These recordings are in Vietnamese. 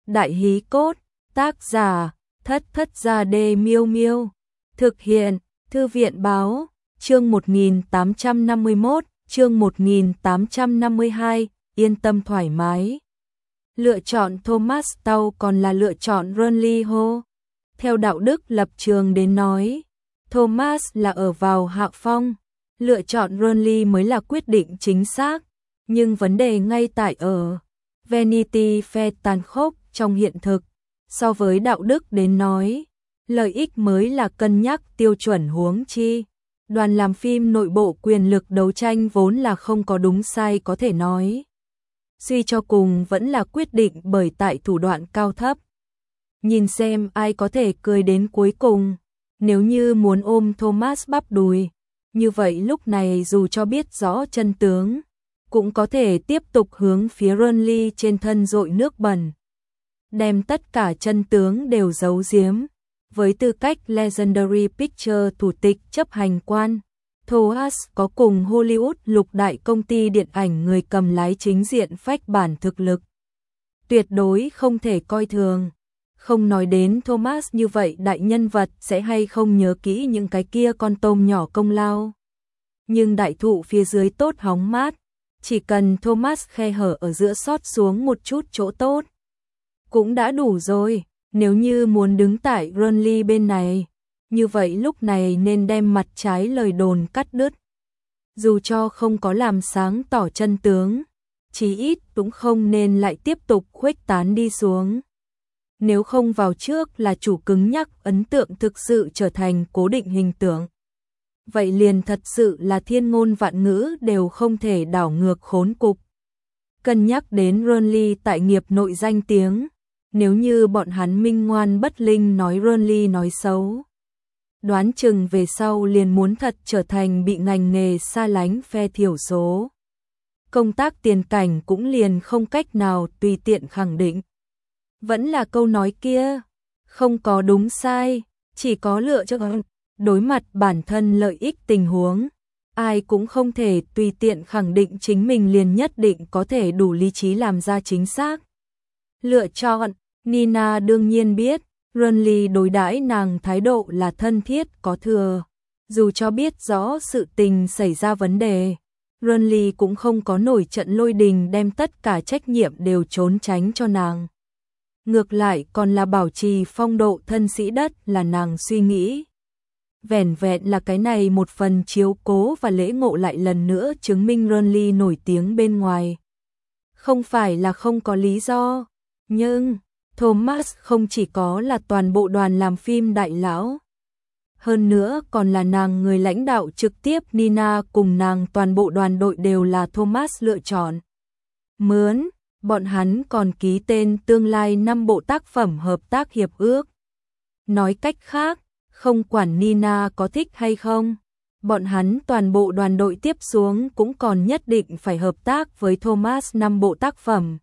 Đại hí cốt, tác giả, Thất Thất Gia Đê Miêu Miêu. Thực hiện, Thư viện báo, chương 1851, chương 1852, yên tâm thoải mái. Lựa chọn Thomas Tau còn là lựa chọn Ronly Ho. Theo đạo đức lập trường đến nói, Thomas là ở vào hạ phong, lựa chọn Ronly mới là quyết định chính xác, nhưng vấn đề ngay tại ở Vanity Fair tàn khốc trong hiện thực, so với đạo đức đến nói, lợi ích mới là cân nhắc tiêu chuẩn huống chi. Đoàn làm phim nội bộ quyền lực đấu tranh vốn là không có đúng sai có thể nói. Suy cho cùng vẫn là quyết định bởi tại thủ đoạn cao thấp. Nhìn xem ai có thể cười đến cuối cùng. Nếu như muốn ôm Thomas bắp đùi, như vậy lúc này dù cho biết rõ chân tướng, cũng có thể tiếp tục hướng phía Ronly trên thân dội nước bẩn. Đem tất cả chân tướng đều giấu giếm. Với tư cách Legendary Pictures thủ tịch chấp hành quan, Thomas có cùng Hollywood lục đại công ty điện ảnh người cầm lái chính diện phách bản thực lực. Tuyệt đối không thể coi thường. Không nói đến Thomas như vậy đại nhân vật sẽ hay không nhớ kỹ những cái kia con tôm nhỏ công lao. Nhưng đại thụ phía dưới tốt hóng mát, chỉ cần Thomas khe hở ở giữa sót xuống một chút chỗ tốt, cũng đã đủ rồi. Nếu như muốn đứng tại Ronly bên này, như vậy lúc này nên đem mặt trái lời đồn cắt đứt. Dù cho không có làm sáng tỏ chân tướng, chí ít cũng không nên lại tiếp tục khuếch tán đi xuống. Nếu không vào trước là chủ cứng nhắc ấn tượng thực sự trở thành cố định hình tượng. Vậy liền thật sự là thiên ngôn vạn ngữ đều không thể đảo ngược khốn cục. Cân nhắc đến Ronly tại nghiệp nội danh tiếng. Nếu như bọn hắn minh ngoan bất linh nói Ronly nói xấu, đoán chừng về sau liền muốn thật trở thành bị ngành nghề xa lánh phe thiểu số. Công tác tiền cảnh cũng liền không cách nào tùy tiện khẳng định. Vẫn là câu nói kia, không có đúng sai, chỉ có lựa chọn. Đối mặt bản thân lợi ích tình huống, ai cũng không thể tùy tiện khẳng định chính mình liền nhất định có thể đủ lý trí làm ra chính xác lựa chọn. Nina đương nhiên biết, Ronly đối đãi nàng thái độ là thân thiết có thừa. Dù cho biết rõ sự tình xảy ra vấn đề, Ronly cũng không có nổi trận lôi đình đem tất cả trách nhiệm đều trốn tránh cho nàng. Ngược lại còn là bảo trì phong độ thân sĩ đất là nàng suy nghĩ. Vẻn vẹn là cái này một phần chiếu cố và lễ ngộ lại lần nữa chứng minh Ronly nổi tiếng bên ngoài. Không phải là không có lý do, nhưng Thomas không chỉ có là toàn bộ đoàn làm phim đại lão, hơn nữa còn là nàng người lãnh đạo trực tiếp. Nina cùng nàng toàn bộ đoàn đội đều là Thomas lựa chọn. Mướn, bọn hắn còn ký tên tương lai 5 bộ tác phẩm hợp tác hiệp ước. Nói cách khác, không quản Nina có thích hay không, bọn hắn toàn bộ đoàn đội tiếp xuống cũng còn nhất định phải hợp tác với Thomas 5 bộ tác phẩm.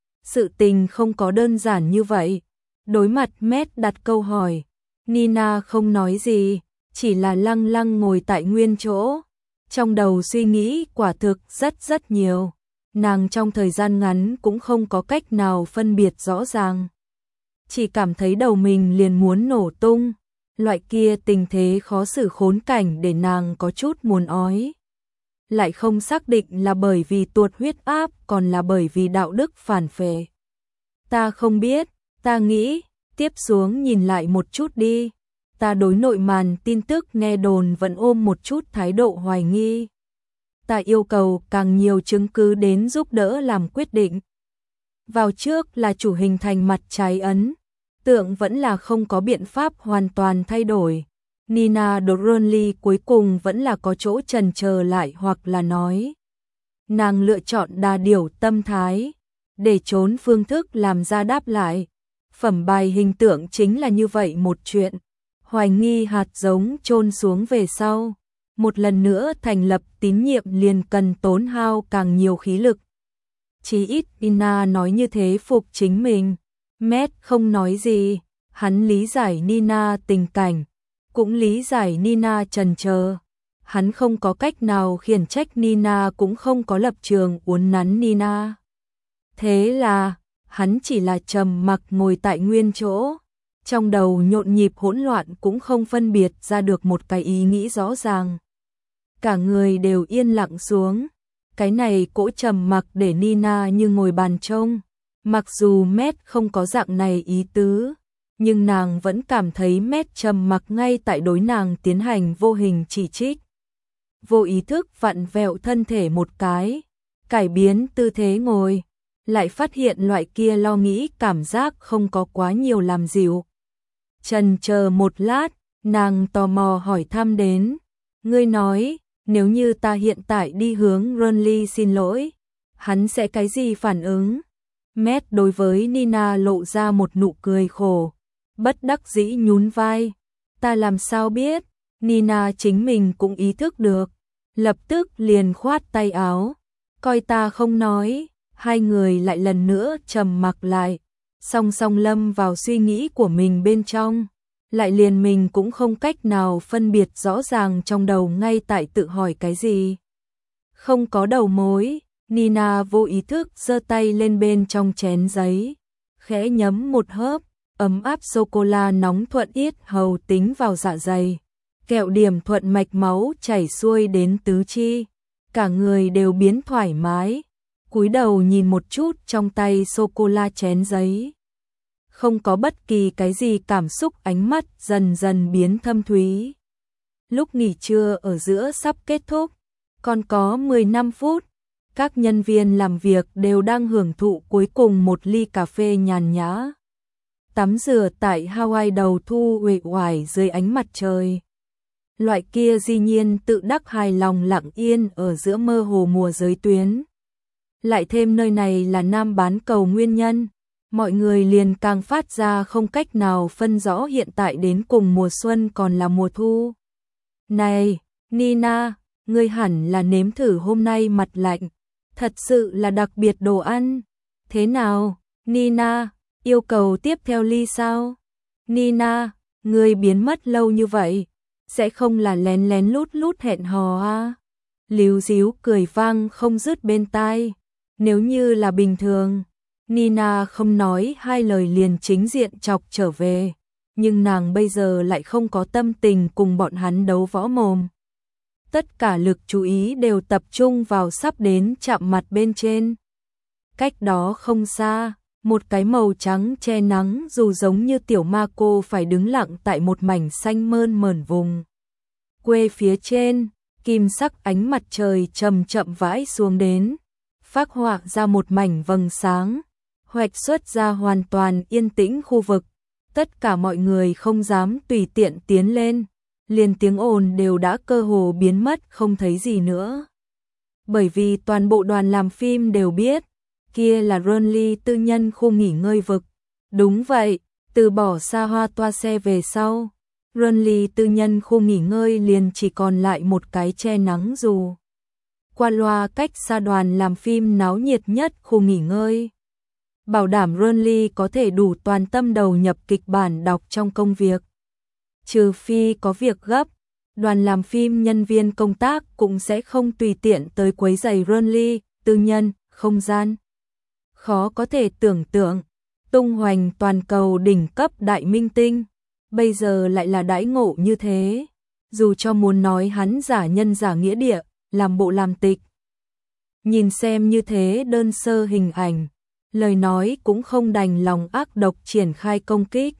Sự tình không có đơn giản như vậy. Đối mặt Matt đặt câu hỏi, Nina không nói gì, chỉ là lăng lăng ngồi tại nguyên chỗ. Trong đầu suy nghĩ quả thực rất nhiều. Nàng trong thời gian ngắn cũng không có cách nào phân biệt rõ ràng. Chỉ cảm thấy đầu mình liền muốn nổ tung. Loại kia tình thế khó xử khốn cảnh để nàng có chút muốn ói. Lại không xác định là bởi vì tuột huyết áp còn là bởi vì đạo đức phản phệ. Ta không biết, ta nghĩ, tiếp xuống nhìn lại một chút đi. Ta đối nội màn tin tức nghe đồn vẫn ôm một chút thái độ hoài nghi. Ta yêu cầu càng nhiều chứng cứ đến giúp đỡ làm quyết định. Vào trước là chủ hình thành mặt trái ấn, tượng vẫn là không có biện pháp hoàn toàn thay đổi. Nina Ronly cuối cùng vẫn là có chỗ chần chờ lại hoặc là nói. Nàng lựa chọn đà điểu tâm thái, để trốn phương thức làm ra đáp lại. Phẩm bài hình tượng chính là như vậy một chuyện. Hoài nghi hạt giống chôn xuống về sau. Một lần nữa thành lập tín nhiệm liền cần tốn hao càng nhiều khí lực. Chí ít Nina nói như thế phục chính mình. Matt không nói gì, hắn lý giải Nina tình cảnh. Cũng lý giải Nina chần chờ. Hắn không có cách nào khiển trách Nina cũng không có lập trường uốn nắn Nina. Thế là, hắn chỉ là trầm mặc ngồi tại nguyên chỗ, trong đầu nhộn nhịp hỗn loạn cũng không phân biệt ra được một cái ý nghĩ rõ ràng. Cả người đều yên lặng xuống, cái này cỗ trầm mặc để Nina như ngồi bàn trông, mặc dù Matt không có dạng này ý tứ, nhưng nàng vẫn cảm thấy Matt trầm mặc ngay tại đối nàng tiến hành vô hình chỉ trích. Vô ý thức vặn vẹo thân thể một cái, cải biến tư thế ngồi, lại phát hiện loại kia lo nghĩ cảm giác không có quá nhiều làm dịu. Chần chờ một lát, nàng tò mò hỏi thăm đến, ngươi nói, nếu như ta hiện tại đi hướng Ronly xin lỗi, hắn sẽ cái gì phản ứng? Matt đối với Nina lộ ra một nụ cười khổ, bất đắc dĩ nhún vai. Ta làm sao biết? Nina chính mình cũng ý thức được, lập tức liền khoát tay áo, coi ta không nói. Hai người lại lần nữa trầm mặc lại, song song lâm vào suy nghĩ của mình bên trong, lại liền mình cũng không cách nào phân biệt rõ ràng trong đầu ngay tại tự hỏi cái gì. Không có đầu mối, Nina vô ý thức giơ tay lên bên trong chén giấy, khẽ nhấm một hớp, ấm áp sô-cô-la nóng thuận yết hầu tính vào dạ dày, kẹo điểm thuận mạch máu chảy xuôi đến tứ chi, cả người đều biến thoải mái. Cúi đầu nhìn một chút trong tay sô-cô-la chén giấy. Không có bất kỳ cái gì cảm xúc, ánh mắt dần dần biến thâm thúy. Lúc nghỉ trưa ở giữa sắp kết thúc, còn có 15 phút, các nhân viên làm việc đều đang hưởng thụ cuối cùng một ly cà phê nhàn nhã. Tắm rửa tại Hawaii đầu thu uể oải dưới ánh mặt trời. Loại kia dĩ nhiên tự đắc hài lòng lặng yên ở giữa mơ hồ mùa giới tuyến. Lại thêm nơi này là Nam bán cầu nguyên nhân, mọi người liền càng phát ra không cách nào phân rõ hiện tại đến cùng mùa xuân còn là mùa thu. Này, Nina, ngươi hẳn là nếm thử hôm nay mặt lạnh, thật sự là đặc biệt đồ ăn. Thế nào, Nina, yêu cầu tiếp theo ly sao? Nina, ngươi biến mất lâu như vậy, sẽ không là lén lén lút lút hẹn hò à? Líu díu cười vang không dứt bên tai. Nếu như là bình thường, Nina không nói hai lời liền chính diện chọc trở về, nhưng nàng bây giờ lại không có tâm tình cùng bọn hắn đấu võ mồm. Tất cả lực chú ý đều tập trung vào sắp đến chạm mặt bên trên. Cách đó không xa, một cái màu trắng che nắng dù giống như tiểu ma cô phải đứng lặng tại một mảnh xanh mơn mởn vùng quê phía trên, kim sắc ánh mặt trời chậm chậm vãi xuống đến, phác họa ra một mảnh vầng sáng, hoạch xuất ra hoàn toàn yên tĩnh khu vực. Tất cả mọi người không dám tùy tiện tiến lên, liền tiếng ồn đều đã cơ hồ biến mất không thấy gì nữa. Bởi vì toàn bộ đoàn làm phim đều biết, kia là Ronly tư nhân khu nghỉ ngơi vực. Đúng vậy, từ bỏ xa hoa toa xe về sau, Ronly tư nhân khu nghỉ ngơi liền chỉ còn lại một cái che nắng dù. Qua loa cách xa đoàn làm phim náo nhiệt nhất khu nghỉ ngơi. Bảo đảm Ronly có thể đủ toàn tâm đầu nhập kịch bản đọc trong công việc. Trừ phi có việc gấp, đoàn làm phim nhân viên công tác cũng sẽ không tùy tiện tới quấy rầy Ronly, tư nhân, không gian. Khó có thể tưởng tượng, tung hoành toàn cầu đỉnh cấp đại minh tinh, bây giờ lại là đãi ngộ như thế. Dù cho muốn nói hắn giả nhân giả nghĩa địa, làm bộ làm tịch. Nhìn xem như thế đơn sơ hình ảnh, lời nói cũng không đành lòng ác độc triển khai công kích.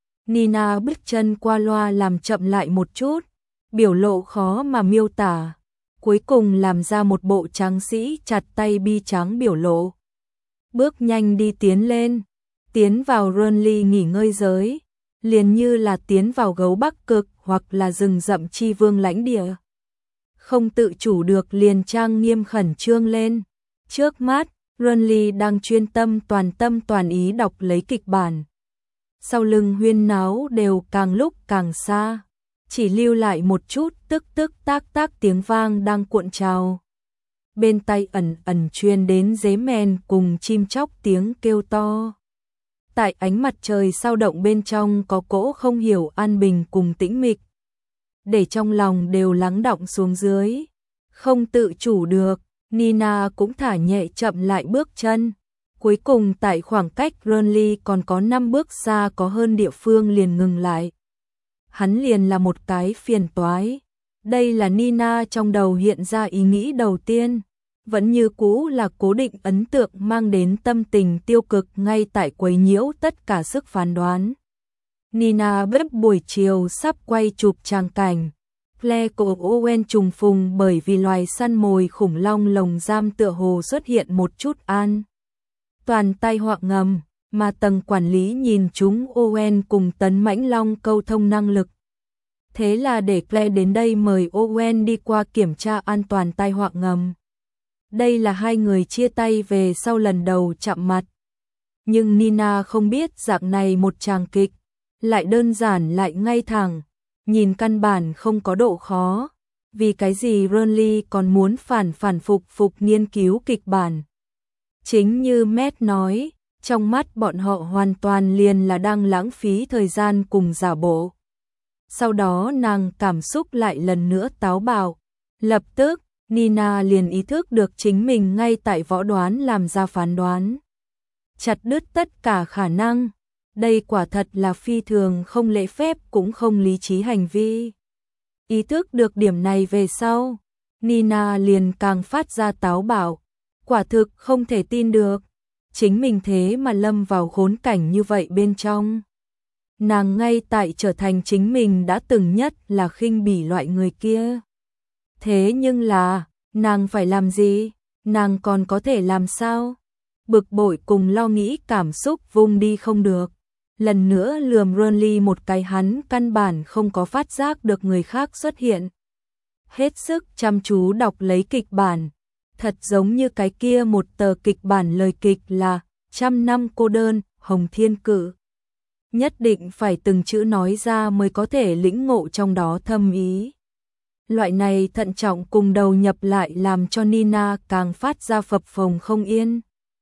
Nina bước chân qua loa làm chậm lại một chút, biểu lộ khó mà miêu tả, cuối cùng làm ra một bộ tráng sĩ chặt tay bi tráng biểu lộ. Bước nhanh đi tiến lên, tiến vào Ronly nghỉ ngơi giới, liền như là tiến vào gấu Bắc Cực hoặc là rừng rậm chi vương lãnh địa. Không tự chủ được liền trang nghiêm khẩn trương lên. Trước mắt, Ronly đang chuyên tâm toàn ý đọc lấy kịch bản. Sau lưng huyên náo đều càng lúc càng xa, chỉ lưu lại một chút tức tác tiếng vang đang cuộn trào. Bên tai ẩn truyền đến dế mèn cùng chim chóc tiếng kêu to. Tại ánh mặt trời sao động bên trong có cỗ không hiểu an bình cùng tĩnh mịch, để trong lòng đều lắng đọng xuống dưới. Không tự chủ được, Nina cũng thả nhẹ chậm lại bước chân, Cuối cùng tại khoảng cách Renly còn có 5 bước xa có hơn địa phương liền ngừng lại. Hắn liền là một cái phiền toái. Đây là Nina trong đầu hiện ra ý nghĩ đầu tiên. Vẫn như cũ là cố định ấn tượng mang đến tâm tình tiêu cực ngay tại quấy nhiễu tất cả sức phán đoán. Nina biết buổi chiều sắp quay chụp tràng cảnh. Claire của Owen trùng phùng bởi vì loài săn mồi khủng long lồng giam tựa hồ xuất hiện một chút an. Toàn tai họa ngầm, mà tầng quản lý nhìn chúng Owen cùng Tấn Mãnh Long câu thông năng lực. Thế là để Claire đến đây mời Owen đi qua kiểm tra an toàn tai họa ngầm. Đây là hai người chia tay về sau lần đầu chạm mặt. Nhưng Nina không biết dạng này một tràng kịch, lại đơn giản lại ngay thẳng, nhìn căn bản không có độ khó. Vì cái gì Renly còn muốn phản phục nghiên cứu kịch bản. Chính như Matt nói, trong mắt bọn họ hoàn toàn liền là đang lãng phí thời gian cùng giả bộ. Sau đó nàng cảm xúc lại lần nữa táo bạo. Lập tức, Nina liền ý thức được chính mình ngay tại võ đoán làm ra phán đoán. Chặt đứt tất cả khả năng. Đây quả thật là phi thường không lễ phép cũng không lý trí hành vi. Ý thức được điểm này về sau, Nina liền càng phát ra táo bạo. Quả thực không thể tin được. Chính mình thế mà lâm vào khốn cảnh như vậy bên trong. Nàng ngay tại trở thành chính mình đã từng nhất là khinh bỉ loại người kia. Thế nhưng là, nàng phải làm gì? Nàng còn có thể làm sao? Bực bội cùng lo nghĩ cảm xúc vung đi không được. Lần nữa lườm Renly một cái hắn căn bản không có phát giác được người khác xuất hiện. Hết sức chăm chú đọc lấy kịch bản. Thật giống như cái kia một tờ kịch bản lời kịch là 100 năm cô đơn, Hồng Thiên Cự. Nhất định phải từng chữ nói ra mới có thể lĩnh ngộ trong đó thâm ý. Loại này thận trọng cùng đầu nhập lại làm cho Nina càng phát ra phập phồng không yên.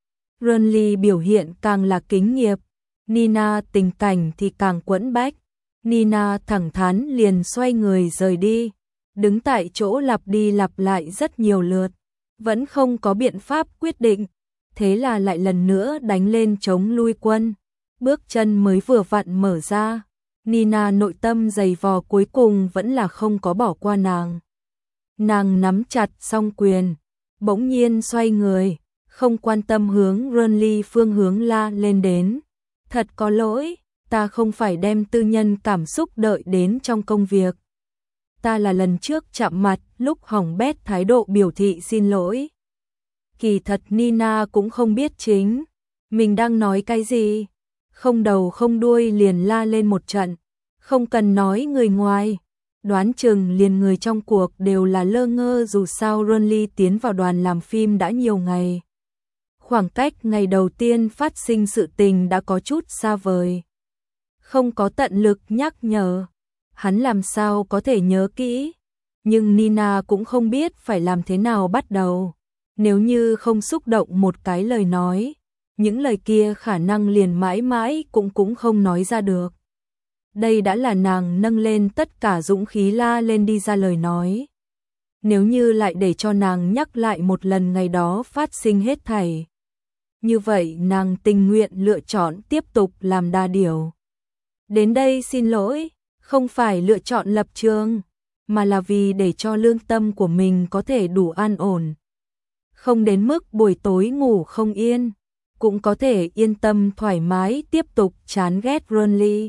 Renly biểu hiện càng là kính nghiệp, Nina tình cảnh thì càng quẫn bách. Nina thẳng thắn liền xoay người rời đi, đứng tại chỗ lặp đi lặp lại rất nhiều lượt, vẫn không có biện pháp quyết định, thế là lại lần nữa đánh lên chống lui quân. Bước chân mới vừa vặn mở ra, Nina nội tâm dày vò cuối cùng vẫn là không có bỏ qua nàng. Nàng nắm chặt song quyền, bỗng nhiên xoay người, không quan tâm hướng Renly phương hướng la lên đến. Thật có lỗi, ta không phải đem tư nhân cảm xúc đợi đến trong công việc. Ta là lần trước chạm mặt lúc hỏng bét thái độ biểu thị xin lỗi. Kỳ thật Nina cũng không biết chính mình đang nói cái gì. Không đầu không đuôi liền la lên một trận. Không cần nói người ngoài, đoán chừng liền người trong cuộc đều là lơ ngơ, dù sao Renly tiến vào đoàn làm phim đã nhiều ngày. Khoảng cách ngày đầu tiên phát sinh sự tình đã có chút xa vời. Không có tận lực nhắc nhở, hắn làm sao có thể nhớ kỹ. Nhưng Nina cũng không biết phải làm thế nào bắt đầu. Nếu như không xúc động một cái lời nói, những lời kia khả năng liền mãi mãi cũng không nói ra được. Đây đã là nàng nâng lên tất cả dũng khí la lên đi ra lời nói. Nếu như lại để cho nàng nhắc lại một lần ngày đó phát sinh hết thảy, như vậy nàng tình nguyện lựa chọn tiếp tục làm đa điều. Đến đây xin lỗi, không phải lựa chọn lập trường, mà là vì để cho lương tâm của mình có thể đủ an ổn. Không đến mức buổi tối ngủ không yên, cũng có thể yên tâm thoải mái tiếp tục chán ghét Renly.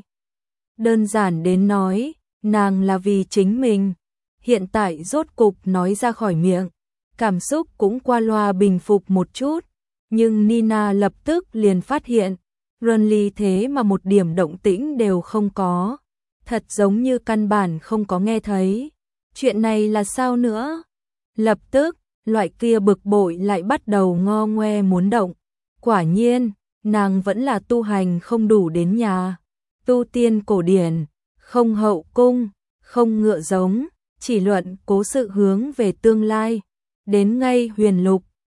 Đơn giản đến nói, nàng là vì chính mình. Hiện tại rốt cục nói ra khỏi miệng, cảm xúc cũng qua loa bình phục một chút. Nhưng Nina lập tức liền phát hiện, Renly thế mà một điểm động tĩnh đều không có. Thật giống như căn bản không có nghe thấy. Chuyện này là sao nữa? Lập tức, loại kia bực bội lại bắt đầu ngo ngoe muốn động. Quả nhiên, nàng vẫn là tu hành không đủ đến nhà. Tu tiên cổ điển, không hậu cung, không ngựa giống, chỉ luận cố sự hướng về tương lai. Đến ngay huyền lục,